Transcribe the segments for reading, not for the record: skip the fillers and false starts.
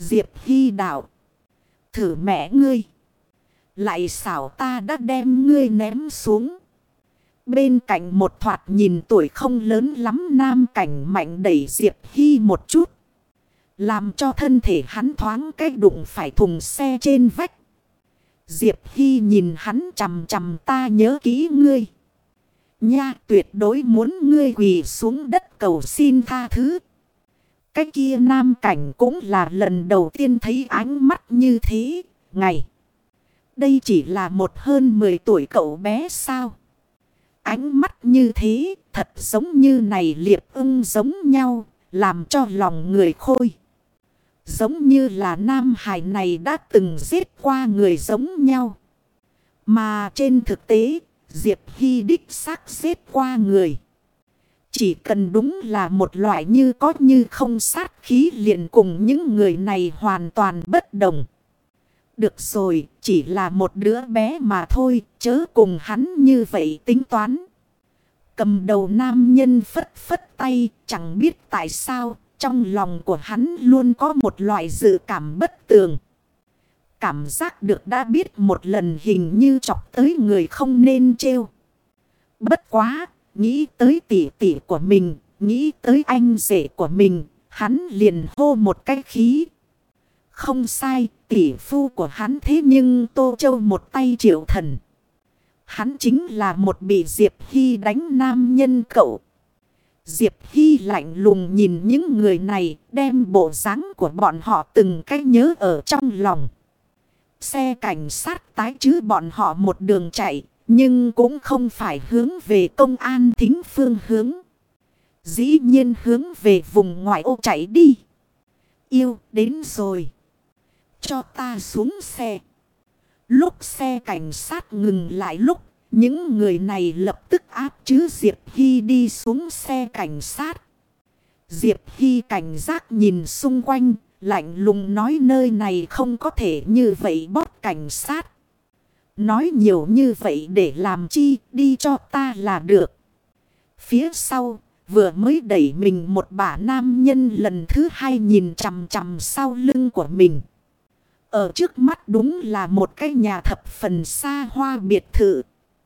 Diệp Hy đạo. Thử mẹ ngươi. Lại xảo ta đã đem ngươi ném xuống. Bên cạnh một thoạt nhìn tuổi không lớn lắm nam cảnh mạnh đẩy Diệp Hy một chút. Làm cho thân thể hắn thoáng cái đụng phải thùng xe trên vách. Diệp Hy nhìn hắn chằm chằm ta nhớ kỹ ngươi. Nha tuyệt đối muốn ngươi quỳ xuống đất cầu xin tha thứ. Cái kia nam cảnh cũng là lần đầu tiên thấy ánh mắt như thế. Ngày. Đây chỉ là một hơn 10 tuổi cậu bé sao. Ánh mắt như thế thật giống như này liệp ưng giống nhau. Làm cho lòng người khôi. Giống như là nam hài này đã từng giết qua người giống nhau. Mà trên thực tế, Diệp Hy đích xác giết qua người. Chỉ cần đúng là một loại như có như không sát khí liền cùng những người này hoàn toàn bất đồng. Được rồi, chỉ là một đứa bé mà thôi, chớ cùng hắn như vậy tính toán. Cầm đầu nam nhân phất phất tay, chẳng biết tại sao. Trong lòng của hắn luôn có một loại dự cảm bất tường. Cảm giác được đã biết một lần hình như chọc tới người không nên trêu. Bất quá, nghĩ tới tỷ tỷ của mình, nghĩ tới anh rể của mình, hắn liền hô một cái khí. Không sai, tỷ phu của hắn thế nhưng Tô Châu một tay triệu thần. Hắn chính là một bị Diệp Hy đánh nam nhân cậu. Diệp Hy lạnh lùng nhìn những người này, đem bộ dáng của bọn họ từng cái nhớ ở trong lòng. Xe cảnh sát tái chứ bọn họ một đường chạy, nhưng cũng không phải hướng về công an thính phương hướng. Dĩ nhiên hướng về vùng ngoại ô chạy đi. Yêu đến rồi. Cho ta xuống xe. Lúc xe cảnh sát ngừng lại lúc. Những người này lập tức áp chứ Diệp Hy đi xuống xe cảnh sát. Diệp Hy cảnh giác nhìn xung quanh, lạnh lùng nói nơi này không có thể như vậy bót cảnh sát. Nói nhiều như vậy để làm chi, đi cho ta là được. Phía sau, vừa mới đẩy mình một bả nam nhân lần thứ hai nhìn chằm chằm sau lưng của mình. Ở trước mắt đúng là một cái nhà thập phần xa hoa biệt thự.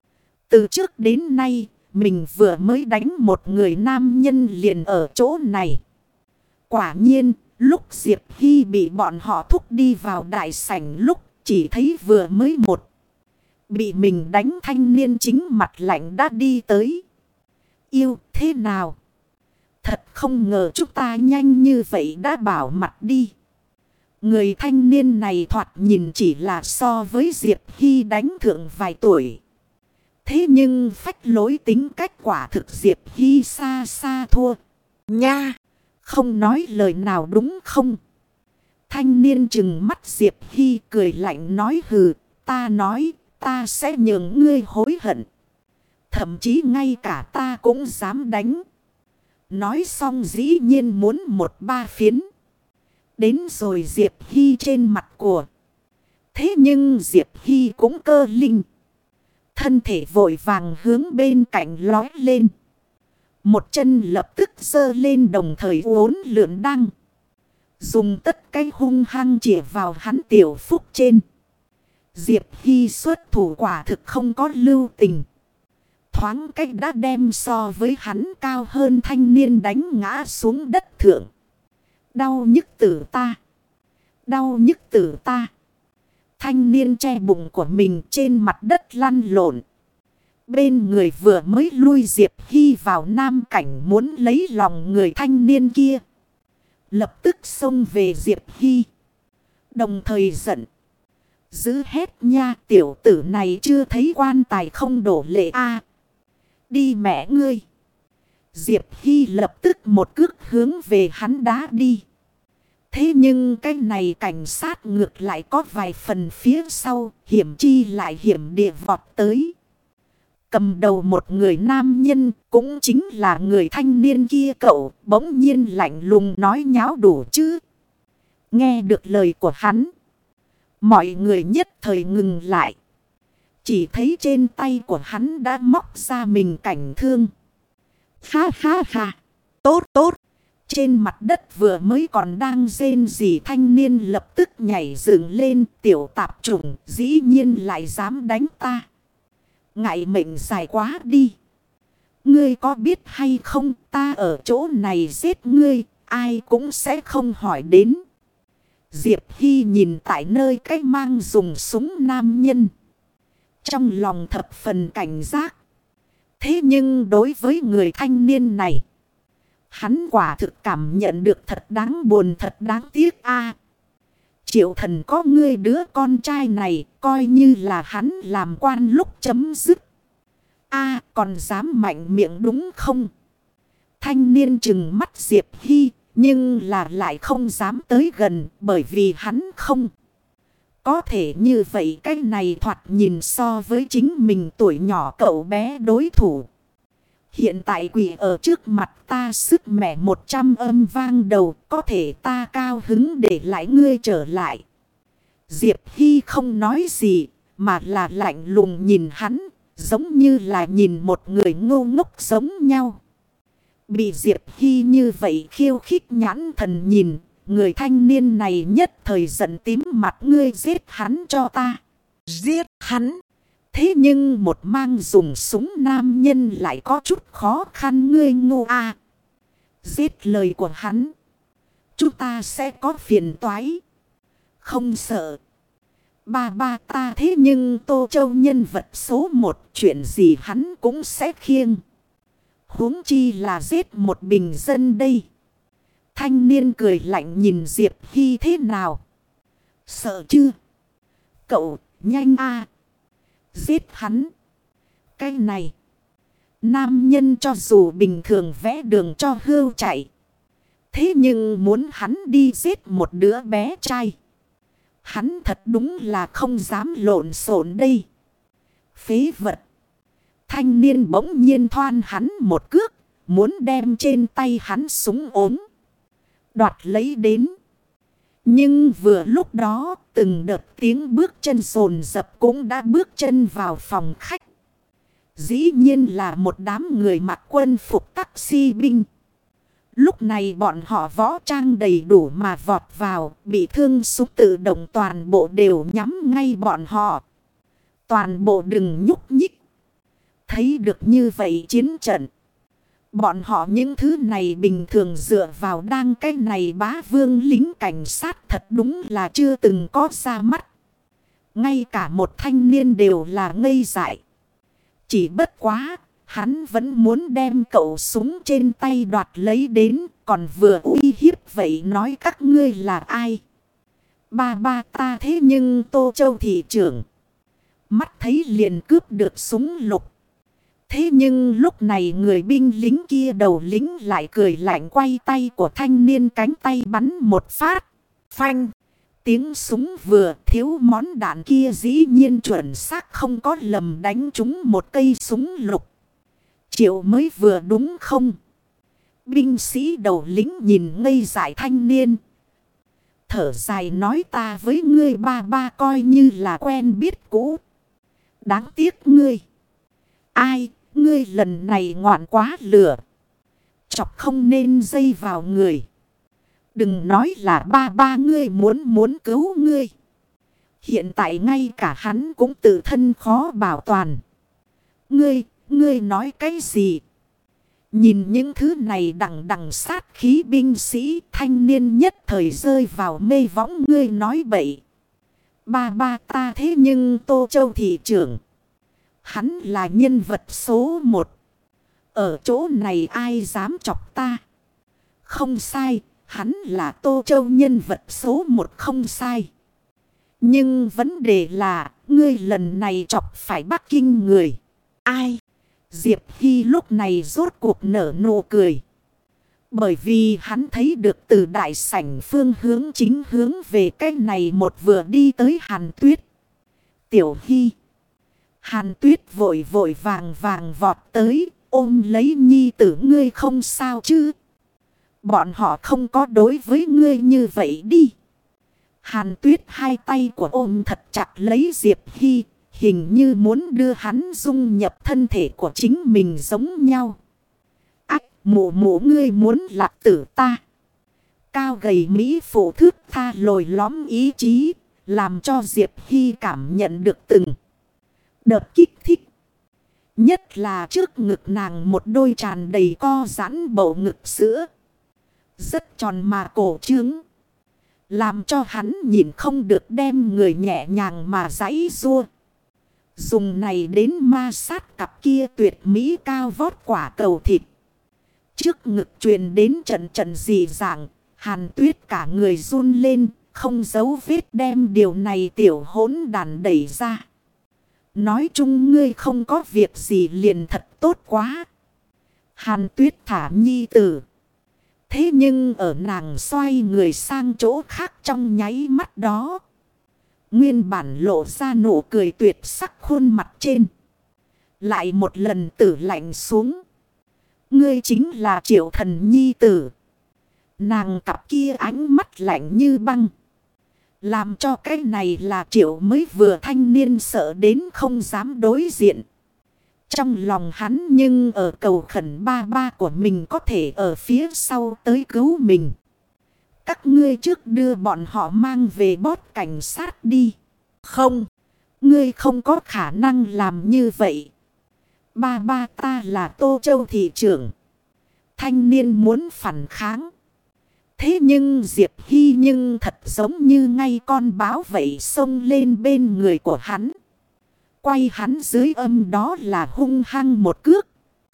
Từ trước đến nay, mình vừa mới đánh một người nam nhân liền ở chỗ này. Quả nhiên, lúc Diệp Hy bị bọn họ thúc đi vào đại sảnh lúc chỉ thấy vừa mới một. Bị mình đánh thanh niên chính mặt lạnh đã đi tới. Yêu thế nào? Thật không ngờ chúng ta nhanh như vậy đã bảo mặt đi. Người thanh niên này thoạt nhìn chỉ là so với Diệp Hy đánh thượng vài tuổi. Thế nhưng phách lối tính cách quả thực Diệp Hy xa xa thua. Nha! Không nói lời nào đúng không? Thanh niên trừng mắt Diệp Hy cười lạnh nói hừ. Ta nói ta sẽ nhường ngươi hối hận. Thậm chí ngay cả ta cũng dám đánh. Nói xong dĩ nhiên muốn một ba phiến. Đến rồi Diệp Hy trên mặt của. Thế nhưng Diệp Hy cũng cơ linh. Thân thể vội vàng hướng bên cạnh lói lên. Một chân lập tức giơ lên đồng thời uốn lượn đăng. Dùng tất cái hung hăng chĩa vào hắn tiểu phúc trên. Diệp Hy xuất thủ quả thực không có lưu tình. Thoáng cách đã đem so với hắn cao hơn thanh niên đánh ngã xuống đất thượng. Đau nhức tử ta. Đau nhức tử ta. Thanh niên che bụng của mình trên mặt đất lăn lộn. Bên người vừa mới lui Diệp Hy vào nam cảnh muốn lấy lòng người thanh niên kia. Lập tức xông về Diệp Hy. Đồng thời giận. Giữ hết nha, tiểu tử này chưa thấy quan tài không đổ lệ a. Đi mẹ ngươi. Diệp Hy lập tức một cước hướng về hắn đá đi. Thế nhưng cái này cảnh sát ngược lại có vài phần phía sau, hiểm chi lại hiểm địa vọt tới. Cầm đầu một người nam nhân, cũng chính là người thanh niên kia cậu, bỗng nhiên lạnh lùng nói nháo đủ chứ. Nghe được lời của hắn, mọi người nhất thời ngừng lại. Chỉ thấy trên tay của hắn đã móc ra mình cảnh thương. Ha ha ha, tốt tốt. Trên mặt đất vừa mới còn đang rên rỉ thanh niên lập tức nhảy dựng lên. Tiểu tạp chủng dĩ nhiên lại dám đánh ta. Ngại mệnh dài quá đi. Ngươi có biết hay không, ta ở chỗ này giết ngươi, ai cũng sẽ không hỏi đến. Diệp Hy nhìn tại nơi cách mang dùng súng nam nhân. Trong lòng thập phần cảnh giác. Thế nhưng đối với người thanh niên này, hắn quả thực cảm nhận được thật đáng buồn, thật đáng tiếc a. Triệu Thần có ngươi đứa con trai này, coi như là hắn làm quan lúc chấm dứt. A, còn dám mạnh miệng đúng không? Thanh niên trừng mắt Diệp Hy, nhưng là lại không dám tới gần, bởi vì hắn không có thể như vậy. Cái này thoạt nhìn so với chính mình tuổi nhỏ cậu bé đối thủ. Hiện tại quỷ ở trước mặt ta sức mẻ 100 âm vang đầu, có thể ta cao hứng để lại ngươi trở lại. Diệp Hy không nói gì, mà là lạnh lùng nhìn hắn, giống như là nhìn một người ngu ngốc giống nhau. Bị Diệp Hy như vậy khiêu khích nhãn thần nhìn, người thanh niên này nhất thời giận tím mặt. Ngươi giết hắn cho ta. Giết hắn. Thế nhưng một mang dùng súng nam nhân lại có chút khó khăn. Ngươi ngu a. Giết lời của hắn, chúng ta sẽ có phiền toái. Không sợ. Ba ta thế nhưng Tô Châu nhân vật số 1, chuyện gì hắn cũng sẽ khiêng. Huống chi là giết một bình dân đây. Thanh niên cười lạnh nhìn Diệp Hy thế nào. Sợ chưa? Cậu, nhanh a. Giết hắn. Cái này. Nam nhân cho dù bình thường vẽ đường cho hươu chạy. Thế nhưng muốn hắn đi giết một đứa bé trai, hắn thật đúng là không dám lộn xộn đây. Phế vật. Thanh niên bỗng nhiên thoan hắn một cước, muốn đem trên tay hắn súng ốm đoạt lấy đến. Nhưng vừa lúc đó, từng đợt tiếng bước chân dồn dập cũng đã bước chân vào phòng khách. Dĩ nhiên là một đám người mặc quân phục taxi binh. Lúc này bọn họ võ trang đầy đủ mà vọt vào, bị thương súng tự động toàn bộ đều nhắm ngay bọn họ. Toàn bộ đừng nhúc nhích. Thấy được như vậy chiến trận, bọn họ những thứ này bình thường dựa vào đang cái này bá vương lính cảnh sát thật đúng là chưa từng có ra mắt. Ngay cả một thanh niên đều là ngây dại. Chỉ bất quá, hắn vẫn muốn đem cậu súng trên tay đoạt lấy đến, còn vừa uy hiếp vậy nói các ngươi là ai. Ba ta thế nhưng Tô Châu thị trưởng. Mắt thấy liền cướp được súng lục. Thế nhưng lúc này người binh lính kia đầu lính lại cười lạnh quay tay của thanh niên cánh tay bắn một phát. Phanh. Tiếng súng vừa thiếu món đạn kia dĩ nhiên chuẩn xác không có lầm đánh trúng một cây súng lục. Triệu mới vừa đúng không? Binh sĩ đầu lính nhìn ngây dại thanh niên. Thở dài nói ta với ngươi ba coi như là quen biết cũ. Đáng tiếc ngươi. Ai, ngươi lần này ngoạn quá lửa. Chọc không nên dây vào người. Đừng nói là ba ngươi muốn cứu ngươi. Hiện tại ngay cả hắn cũng tự thân khó bảo toàn. Ngươi nói cái gì? Nhìn những thứ này đằng sát khí binh sĩ, thanh niên nhất thời rơi vào mê võng. Ngươi nói bậy. Ba ta thế nhưng Tô Châu thị trưởng. Hắn là nhân vật số 1. Ở chỗ này ai dám chọc ta? Không sai, hắn là Tô Châu nhân vật số 1 không sai. Nhưng vấn đề là, ngươi lần này chọc phải Bắc Kinh người. Ai? Diệp Hy lúc này rốt cuộc nở nụ cười. Bởi vì hắn thấy được từ đại sảnh phương hướng chính hướng về cái này một vừa đi tới Hàn Tuyết. Tiểu Hy. Hàn Tuyết vội vàng vọt tới, ôm lấy nhi tử. Ngươi không sao chứ? Bọn họ không có đối với ngươi như vậy đi. Hàn Tuyết hai tay của ôm thật chặt lấy Diệp Hy, hình như muốn đưa hắn dung nhập thân thể của chính mình giống nhau. Mụ mụ ngươi muốn lạc tử ta. Cao gầy Mỹ phụ thước tha lồi lõm ý chí. Làm cho Diệp Hy cảm nhận được từng đợt kích thích. Nhất là trước ngực nàng một đôi tràn đầy co giãn bầu ngực sữa. Rất tròn mà cổ trướng. Làm cho hắn nhìn không được đem người nhẹ nhàng mà giãy giụa. Dùng này đến ma sát cặp kia tuyệt mỹ cao vót quả cầu thịt. Trước ngực truyền đến trận trận dị dạng. Hàn Tuyết cả người run lên. Không giấu vết đem điều này tiểu hỗn đàn đẩy ra. Nói chung ngươi không có việc gì liền thật tốt quá. Hàn Tuyết thả nhi tử. Thế nhưng ở nàng xoay người sang chỗ khác trong nháy mắt đó. Nguyên bản lộ ra nụ cười tuyệt sắc khuôn mặt trên. Lại một lần tử lạnh xuống. Ngươi chính là Triệu Thần nhi tử. Nàng cặp kia ánh mắt lạnh như băng. Làm cho cái này là Triệu mới vừa thanh niên sợ đến không dám đối diện. Trong lòng hắn nhưng ở cầu khẩn ba ba của mình có thể ở phía sau tới cứu mình. Các ngươi trước đưa bọn họ mang về bót cảnh sát đi. Không, ngươi không có khả năng làm như vậy. Ba ba ta là Tô Châu thị trưởng. Thanh niên muốn phản kháng. Thế nhưng Diệp Hy nhưng thật giống như ngay con báo vậy xông lên bên người của hắn. Quay hắn dưới âm đó là hung hăng một cước.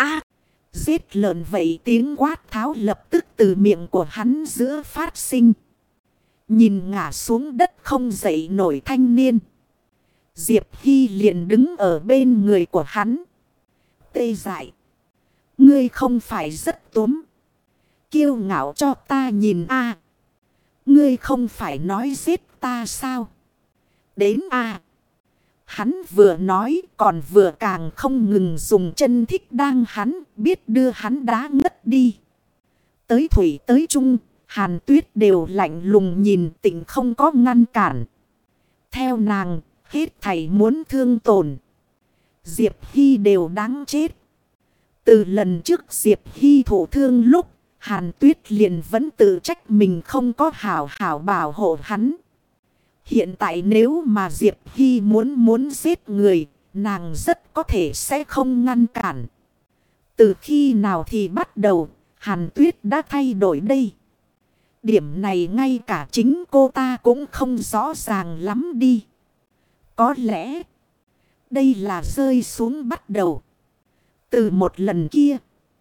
Giết lợn vậy tiếng quát tháo lập tức từ miệng của hắn giữa phát sinh. Nhìn ngã xuống đất không dậy nổi thanh niên. Diệp Hy liền đứng ở bên người của hắn. Tê dại. Ngươi không phải rất túm. Kiêu ngạo cho ta nhìn a. Ngươi không phải nói giết ta sao? Đến a. Hắn vừa nói còn vừa càng không ngừng dùng chân thích đang hắn biết đưa hắn đá ngất đi. Tới thủy tới trung, Hàn Tuyết đều lạnh lùng nhìn Tịnh không có ngăn cản. Theo nàng, hết thảy muốn thương tổn. Diệp Hy đều đáng chết. Từ lần trước Diệp Hy thổ thương lúc, Hàn Tuyết liền vẫn tự trách mình không có hảo hảo bảo hộ hắn. Hiện tại nếu mà Diệp Hy muốn giết người, nàng rất có thể sẽ không ngăn cản. Từ khi nào thì bắt đầu, Hàn Tuyết đã thay đổi đây. Điểm này ngay cả chính cô ta cũng không rõ ràng lắm đi. Có lẽ, đây là rơi xuống bắt đầu. Từ một lần kia,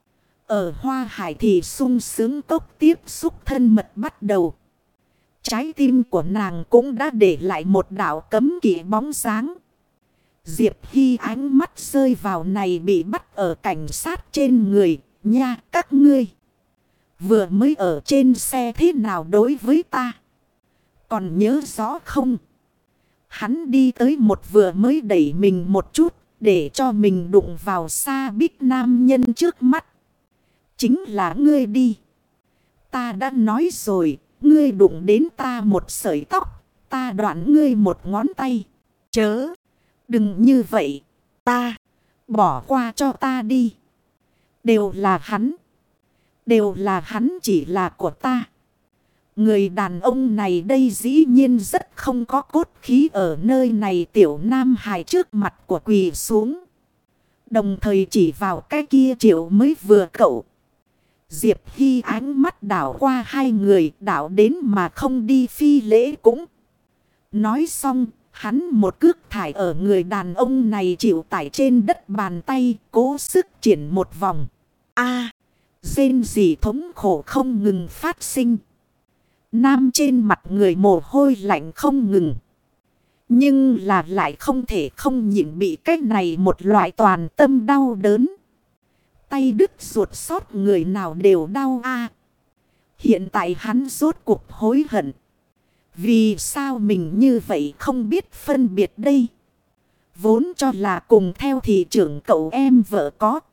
ở Hoa Hải thì sung sướng cốc tiếp xúc thân mật bắt đầu. Trái tim của nàng cũng đã để lại một đạo cấm kỵ bóng dáng. Diệp Hy ánh mắt rơi vào này bị bắt ở cảnh sát trên người. Nha các ngươi. Vừa mới ở trên xe thế nào đối với ta? Còn nhớ rõ không? Hắn đi tới một vừa mới đẩy mình một chút. Để cho mình đụng vào xa bích nam nhân trước mắt. Chính là ngươi đi. Ta đã nói rồi. Ngươi đụng đến ta một sợi tóc. Ta đoạn ngươi một ngón tay. Chớ. Đừng như vậy. Ta. Bỏ qua cho ta đi. Đều là hắn. Đều là hắn chỉ là của ta. Người đàn ông này đây dĩ nhiên rất không có cốt khí ở nơi này tiểu nam hài trước mặt của quỳ xuống. Đồng thời chỉ vào cái kia Triệu mới vừa cậu. Diệp Hy ánh mắt đảo qua hai người đảo đến mà không đi phi lễ cũng. Nói xong, hắn một cước thải ở người đàn ông này chịu tải trên đất bàn tay cố sức triển một vòng. Rên rỉ thống khổ không ngừng phát sinh. Nam trên mặt người mồ hôi lạnh không ngừng. Nhưng là lại không thể không nhịn bị cái này một loại toàn tâm đau đớn. Tay đứt ruột sót người nào đều đau Hiện tại hắn rốt cuộc hối hận. Vì sao mình như vậy không biết phân biệt đây? Vốn cho là cùng theo thị trưởng cậu em vợ có.